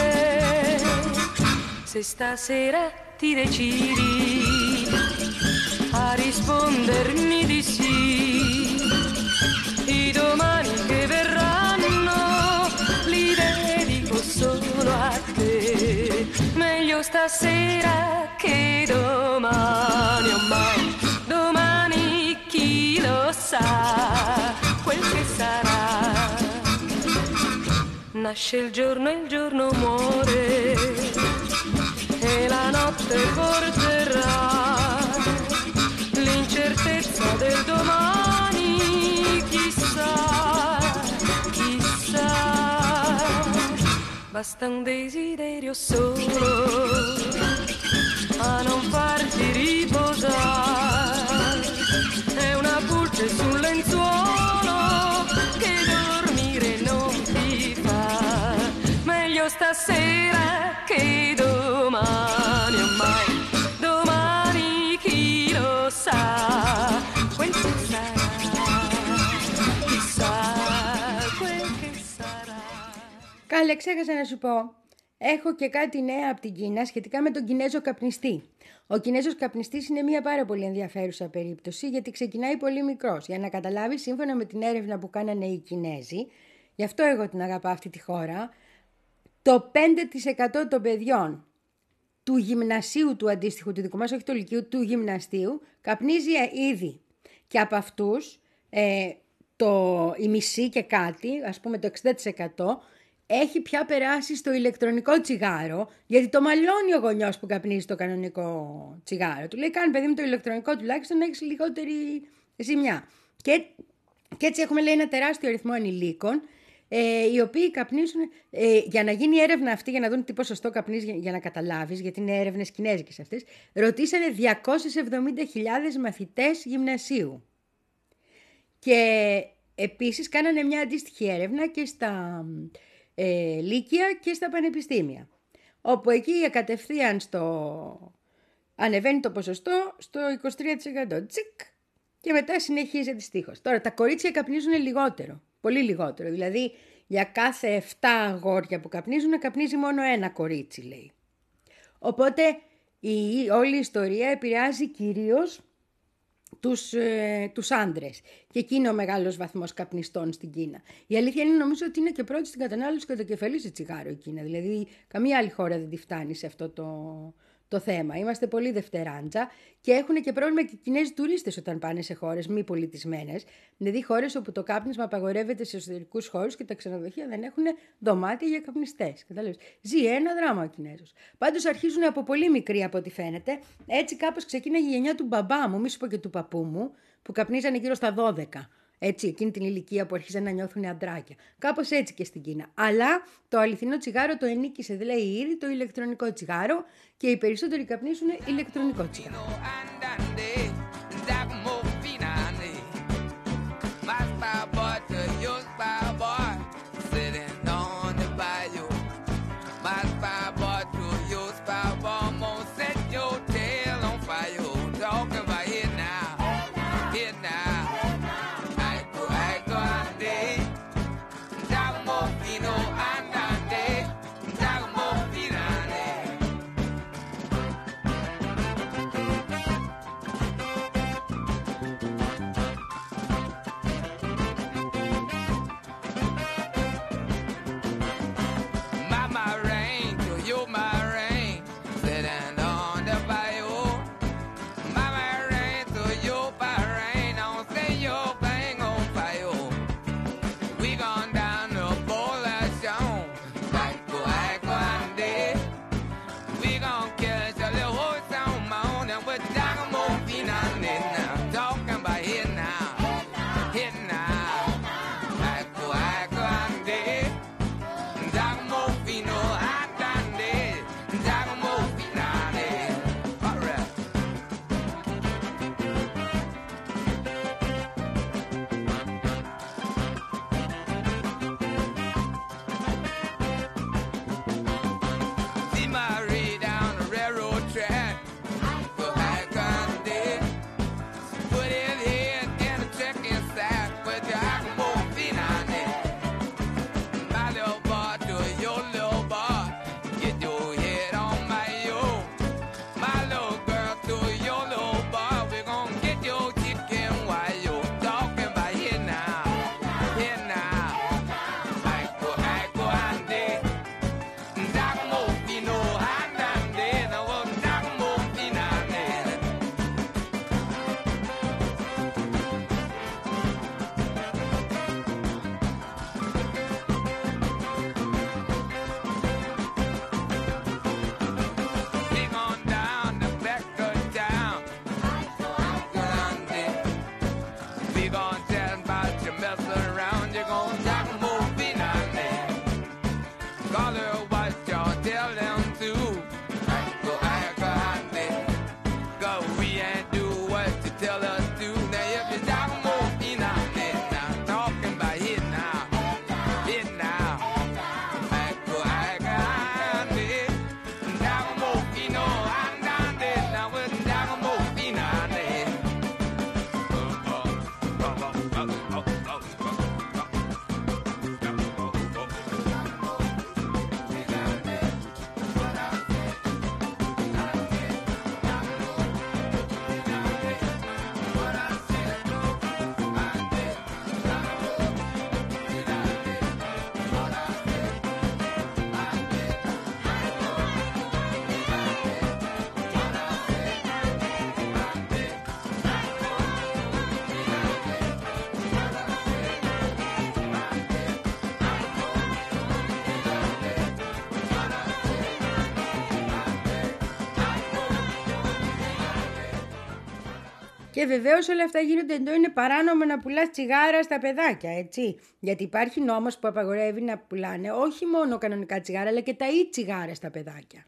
Se stasera ti decidi a rispondermi di sì, i domani che verranno li dedico solo a te. Meglio stasera che domani ormai, domani chi lo sa, quel che sarà. Nasce il giorno e il giorno muore e la notte porterà l'incertezza del domani, chissà, chissà. Basta un desiderio solo a non farti riposare, è una pulce sul lenzuolo che dormire non ti fa. Meglio stasera che domani ormai, domani chi lo sa, quel che sarà, chissà, quel che sarà. Καλέ, ξέχασα να σου πω. Έχω και κάτι νέα από την Κίνα σχετικά με τον Κινέζο καπνιστή. Ο Κινέζος καπνιστής είναι μια πάρα πολύ ενδιαφέρουσα περίπτωση, γιατί ξεκινάει πολύ μικρός. Για να καταλάβεις, σύμφωνα με την έρευνα που κάνανε οι Κινέζοι, γι' αυτό εγώ την αγαπάω αυτή τη χώρα, το πέντε τοις εκατό των παιδιών του γυμνασίου του αντίστοιχου, του δικού μας, όχι του λυκείου, του γυμναστίου, καπνίζει ήδη. Και από αυτούς, ε, το, η μισή και κάτι, ας πούμε το εξήντα τοις εκατό, έχει πια περάσει στο ηλεκτρονικό τσιγάρο, γιατί το μαλώνει ο γονιός που καπνίζει το κανονικό τσιγάρο. Του λέει, κάνει παιδί μου το ηλεκτρονικό τουλάχιστον να έχεις λιγότερη ζημιά. Και, και έτσι έχουμε, λέει, ένα τεράστιο αριθμό ανηλίκων, ε, οι οποίοι καπνίζουν, ε, για να γίνει η έρευνα αυτή, για να δουν τι ποσοστό καπνίζει, για, για να καταλάβεις, γιατί είναι έρευνες κινέζικες αυτές, ρωτήσανε διακόσιες εβδομήντα χιλιάδες μαθητές γυμνασίου. Και επίσης κάνανε μια αντίστοιχη έρευνα και στα ε, λύκεια και στα πανεπιστήμια, όπου εκεί κατευθείαν στο... ανεβαίνει το ποσοστό στο είκοσι τρία τοις εκατό. Τσικ! Και μετά συνεχίζει αντιστοίχως. Τώρα τα κορίτσια καπνίζουν λιγότερο, πολύ λιγότερο. Δηλαδή για κάθε επτά αγόρια που καπνίζουν, καπνίζει μόνο ένα κορίτσι, λέει. Οπότε η, όλη η ιστορία επηρεάζει κυρίως τους, ε, τους άντρες. Και εκεί είναι ο μεγάλος βαθμός καπνιστών στην Κίνα. Η αλήθεια είναι νομίζω ότι είναι και πρώτη στην κατανάλωση κατακεφαλής σε τσιγάρο η Κίνα. Δηλαδή καμία άλλη χώρα δεν τη φτάνει σε αυτό το, το θέμα. Είμαστε πολύ δευτεράντζα και έχουν και πρόβλημα και οι Κινέζοι τουρίστες όταν πάνε σε χώρες μη πολιτισμένες. Δηλαδή χώρες όπου το κάπνισμα απαγορεύεται σε εσωτερικούς χώρους και τα ξενοδοχεία δεν έχουν δωμάτια για καπνιστές. Κατάλαβες. Ζει ένα δράμα ο Κινέζος. Πάντως αρχίζουν από πολύ μικροί από ό,τι φαίνεται. Έτσι κάπως ξεκίναγε η γενιά του μπαμπά μου, μη σου πω και του παππού μου, που καπνίζανε γύρω στα δώδεκα. Έτσι, εκείνη την ηλικία που αρχίζαν να νιώθουν αντράκια. Κάπως έτσι και στην Κίνα. Αλλά το αληθινό τσιγάρο το ενίκησε, δηλαδή ήδη το ηλεκτρονικό τσιγάρο και οι περισσότεροι καπνίζουν ηλεκτρονικό τσιγάρο. Και βεβαίως όλα αυτά γίνονται ενώ είναι παράνομο να πουλάς τσιγάρα στα παιδάκια, έτσι. Γιατί υπάρχει νόμος που απαγορεύει να πουλάνε όχι μόνο κανονικά τσιγάρα, αλλά και τα e-τσιγάρα στα παιδάκια.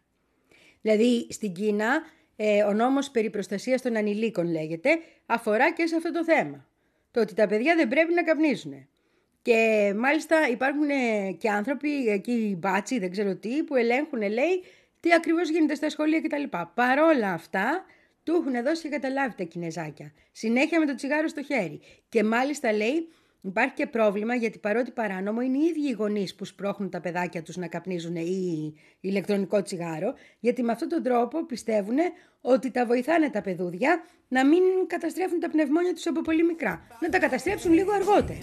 Δηλαδή στην Κίνα ε, ο νόμος περί προστασίας των ανηλίκων λέγεται, αφορά και σε αυτό το θέμα. Το ότι τα παιδιά δεν πρέπει να καπνίζουν. Και μάλιστα υπάρχουν και άνθρωποι, εκεί μπάτσι, δεν ξέρω τι, που ελέγχουν, λέει, τι ακριβώς γίνεται στα σχολεία κτλ. Παρόλα αυτά, του έχουν δώσει και καταλάβει τα Κινεζάκια. Συνέχεια με το τσιγάρο στο χέρι. Και μάλιστα λέει Υπάρχει και πρόβλημα γιατί παρότι παράνομο είναι οι ίδιοι οι γονείς που σπρώχνουν τα παιδάκια τους να καπνίζουν ή ηλεκτρονικό τσιγάρο, γιατί με αυτόν τον τρόπο πιστεύουν ότι τα βοηθάνε τα παιδούδια να μην καταστρέφουν τα πνευμόνια τους από πολύ μικρά, να τα καταστρέψουν λίγο αργότερα.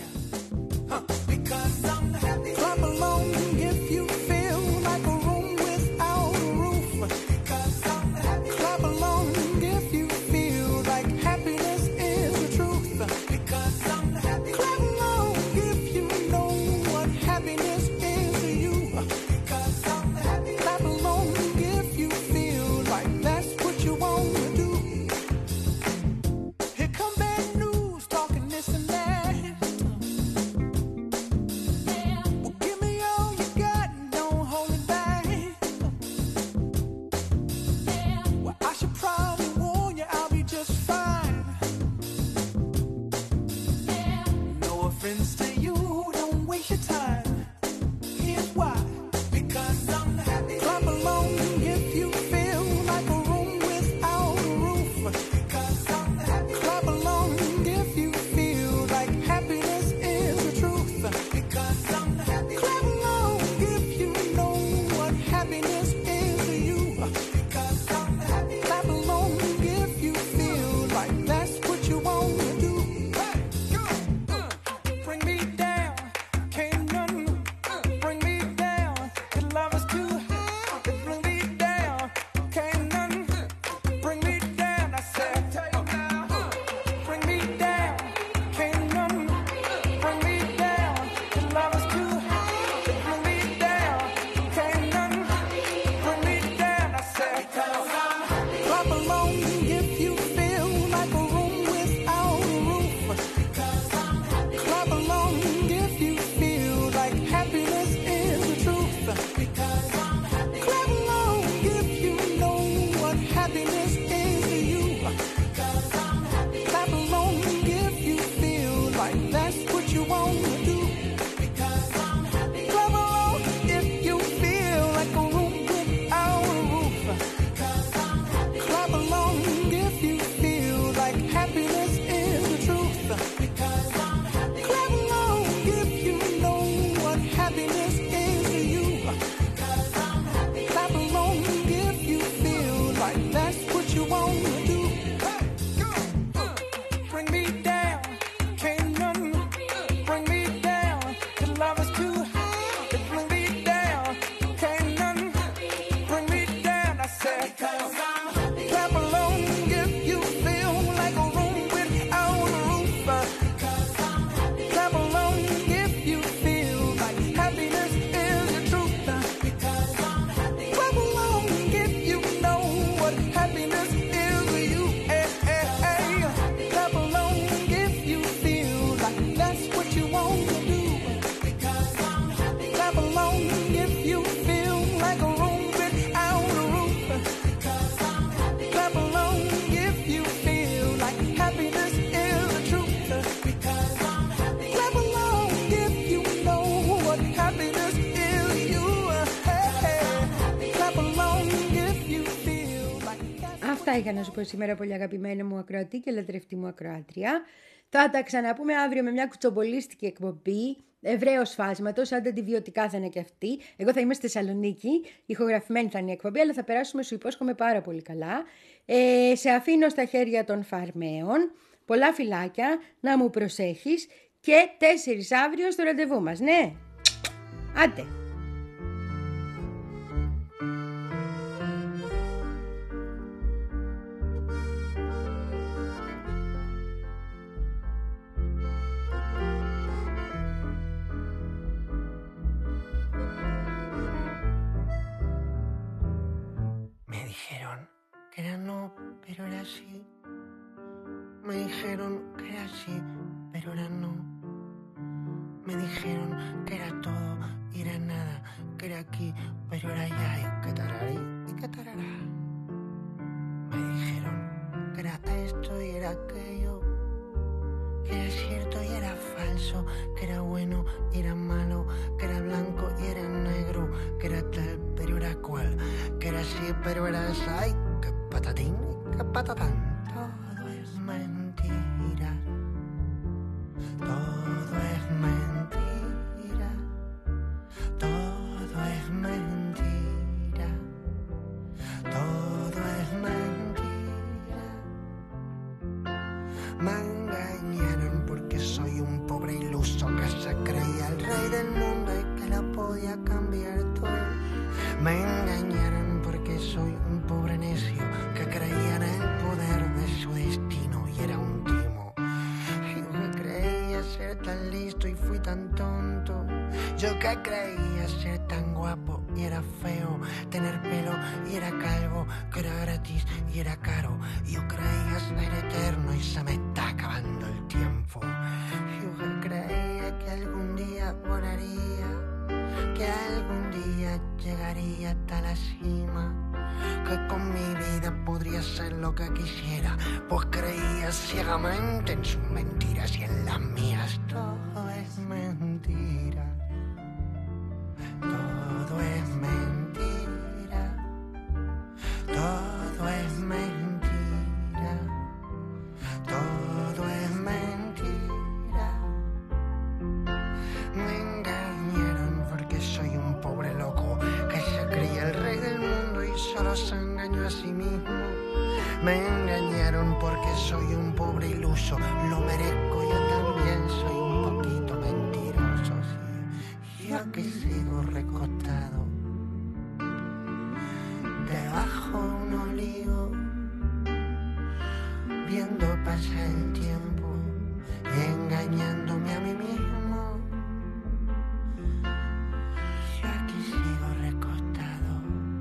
Αυτά είχα να σου πω σήμερα, πολύ αγαπημένη μου ακροατή και λατρευτή μου ακροάτρια. Θα τα ξαναπούμε αύριο με μια κουτσομπολίστικη εκπομπή ευρέως φάσματος, αν αντιβιωτικά θα είναι και αυτή. Εγώ θα είμαι στη Θεσσαλονίκη, ηχογραφημένη θα είναι η εκπομπή, αλλά θα περάσουμε, σου υπόσχομαι, πάρα πολύ καλά. Ε, σε αφήνω στα χέρια των φαρμαίων. Πολλά φιλάκια, να μου προσέχεις και τέσσερις αύριο στο ραντεβού μας, ναι. Άντε. Pero era así. Me dijeron que era así, pero ahora no. Me dijeron que era todo y era nada, que era aquí, pero era allá, y que tararí, y que tarará. Me dijeron que era esto y era aquello, que era cierto y era falso, que era bueno y era malo, que era blanco y era negro, que era tal pero era cual, que era así pero era esa, y que patatín. Patatán. Todo es mentira, todo es Me engañaron porque soy un pobre iluso que se creía el rey del mundo y que lo podía cambiar todo. Me engañaron porque soy un pobre necio que creía en el poder de su destino y era un timo. Yo que creía ser tan listo y fui tan tonto. Yo que creía ser tan guapo y era feo, tener pelo y era calvo, que era gratis y era caro. Yo creía ser eterno y se me está acabando el tiempo. Yo que creía que algún día volaría, que algún día llegaría hasta la cima, que con mi vida podría ser lo que quisiera, pues creía ciegamente en sus mentiras y en las mías. Todo es mentira, todo es mentira, todo es mentira, todo es mentira. Me engañaron porque soy un pobre loco que se creía el rey del mundo y solo se engañó a sí mismo. Me engañaron porque soy un pobre iluso, lo merezco, yo también soy un poquito mentiroso, sí. Yo aquí sigo recostado debajo de un olivo, viendo pasar el tiempo y engañándome a mí mismo. Yo aquí sigo recostado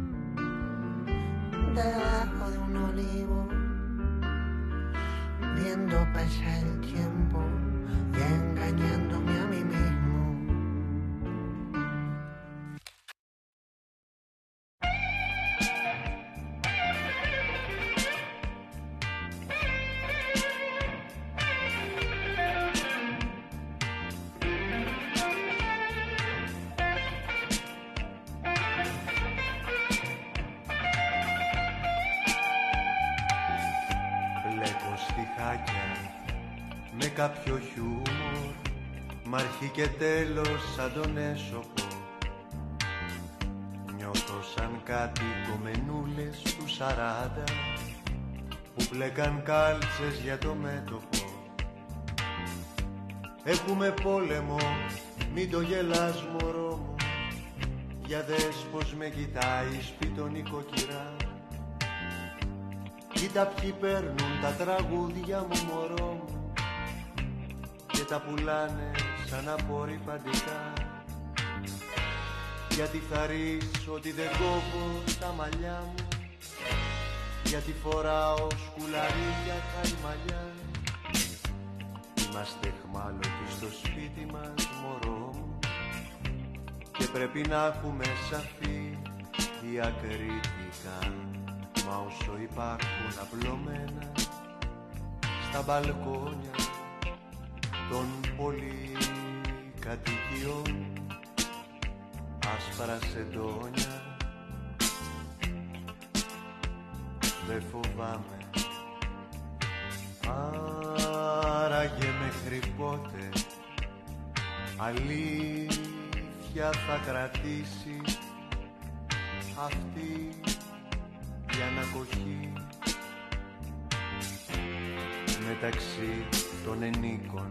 debajo de un olivo, viendo pasar el tiempo y engañándome a mí mismo. Με κάποιο χιούμορ, μ' αρχή και τέλος σαν τον έσωπο. Νιώθω σαν κάτι κομμενούλες του σαράντα που πλέκαν κάλτσες για το μέτωπο. Έχουμε πόλεμο, μην το γελάς μωρό μου, για δες πως με κοιτάει σπίτον η κοκκυρά. Κοίτα ποιοι παίρνουν τα τραγούδια μου μωρό μου και τα πουλάνε σαν απορριπαντικά. Γιατί θα ρεις ότι δεν κόβω τα μαλλιά μου, γιατί φοράω σκουλαρίκια χαϊμαλιά. Είμαστε εχμάλωτοι στο σπίτι μας μωρό μου και πρέπει να έχουμε σαφή διακριτικά. Μα όσο υπάρχουν απλωμένα στα μπαλκόνια των πολυκατοικιών άσπρα σεντόνια, δε φοβάμαι. Άραγε μέχρι πότε αλήθεια θα κρατήσει αυτή η ανακοχή μεταξύ των ενίκων.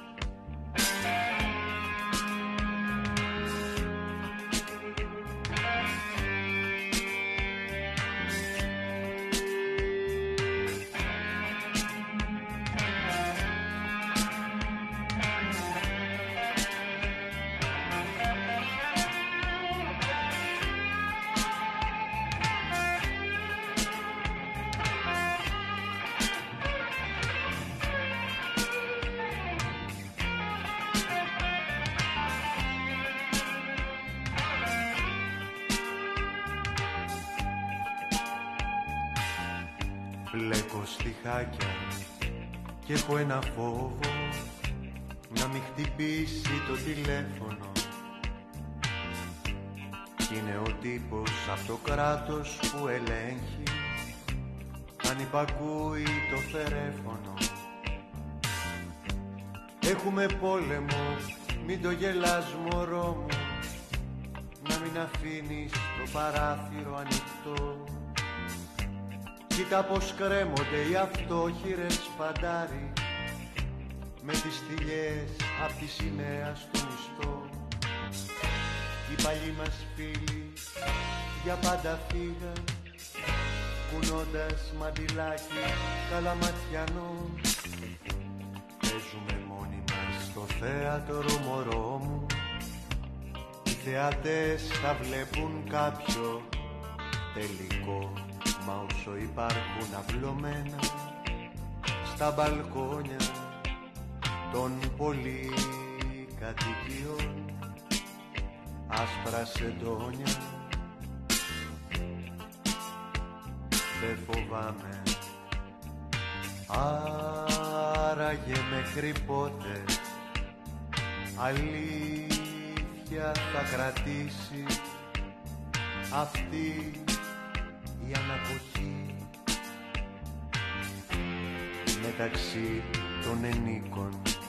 Μπλέκω στιχάκια και έχω ένα φόβο να μην χτυπήσει το τηλέφωνο. Κι είναι ο τύπος απ' το κράτος που ελέγχει αν υπακούει το θερέφωνο. Έχουμε πόλεμο, μην το γελάς μωρό μου, να μην αφήνεις το παράθυρο ανοιχτό. Κοίτα πως κρέμονται οι αυτόχειρες φαντάροι με τις θηλιές απ' τη σημαία στο μισθό. Οι παλιοί μας φίλοι για πάντα φύγαν, κουνώντας μαντιλάκι καλαματιανό. Παίζουμε μόνοι μας στο θέατρο, μωρό μου. Οι θεατές θα βλέπουν κάποιο τελικό, μα όσο υπάρχουν απλωμένα στα μπαλκόνια των πολυκατοικιών άσπρα σεντόνια, δεν φοβάμαι. Άραγε μέχρι πότε αλήθεια θα κρατήσει αυτή η αναποχή μεταξύ των ενίκων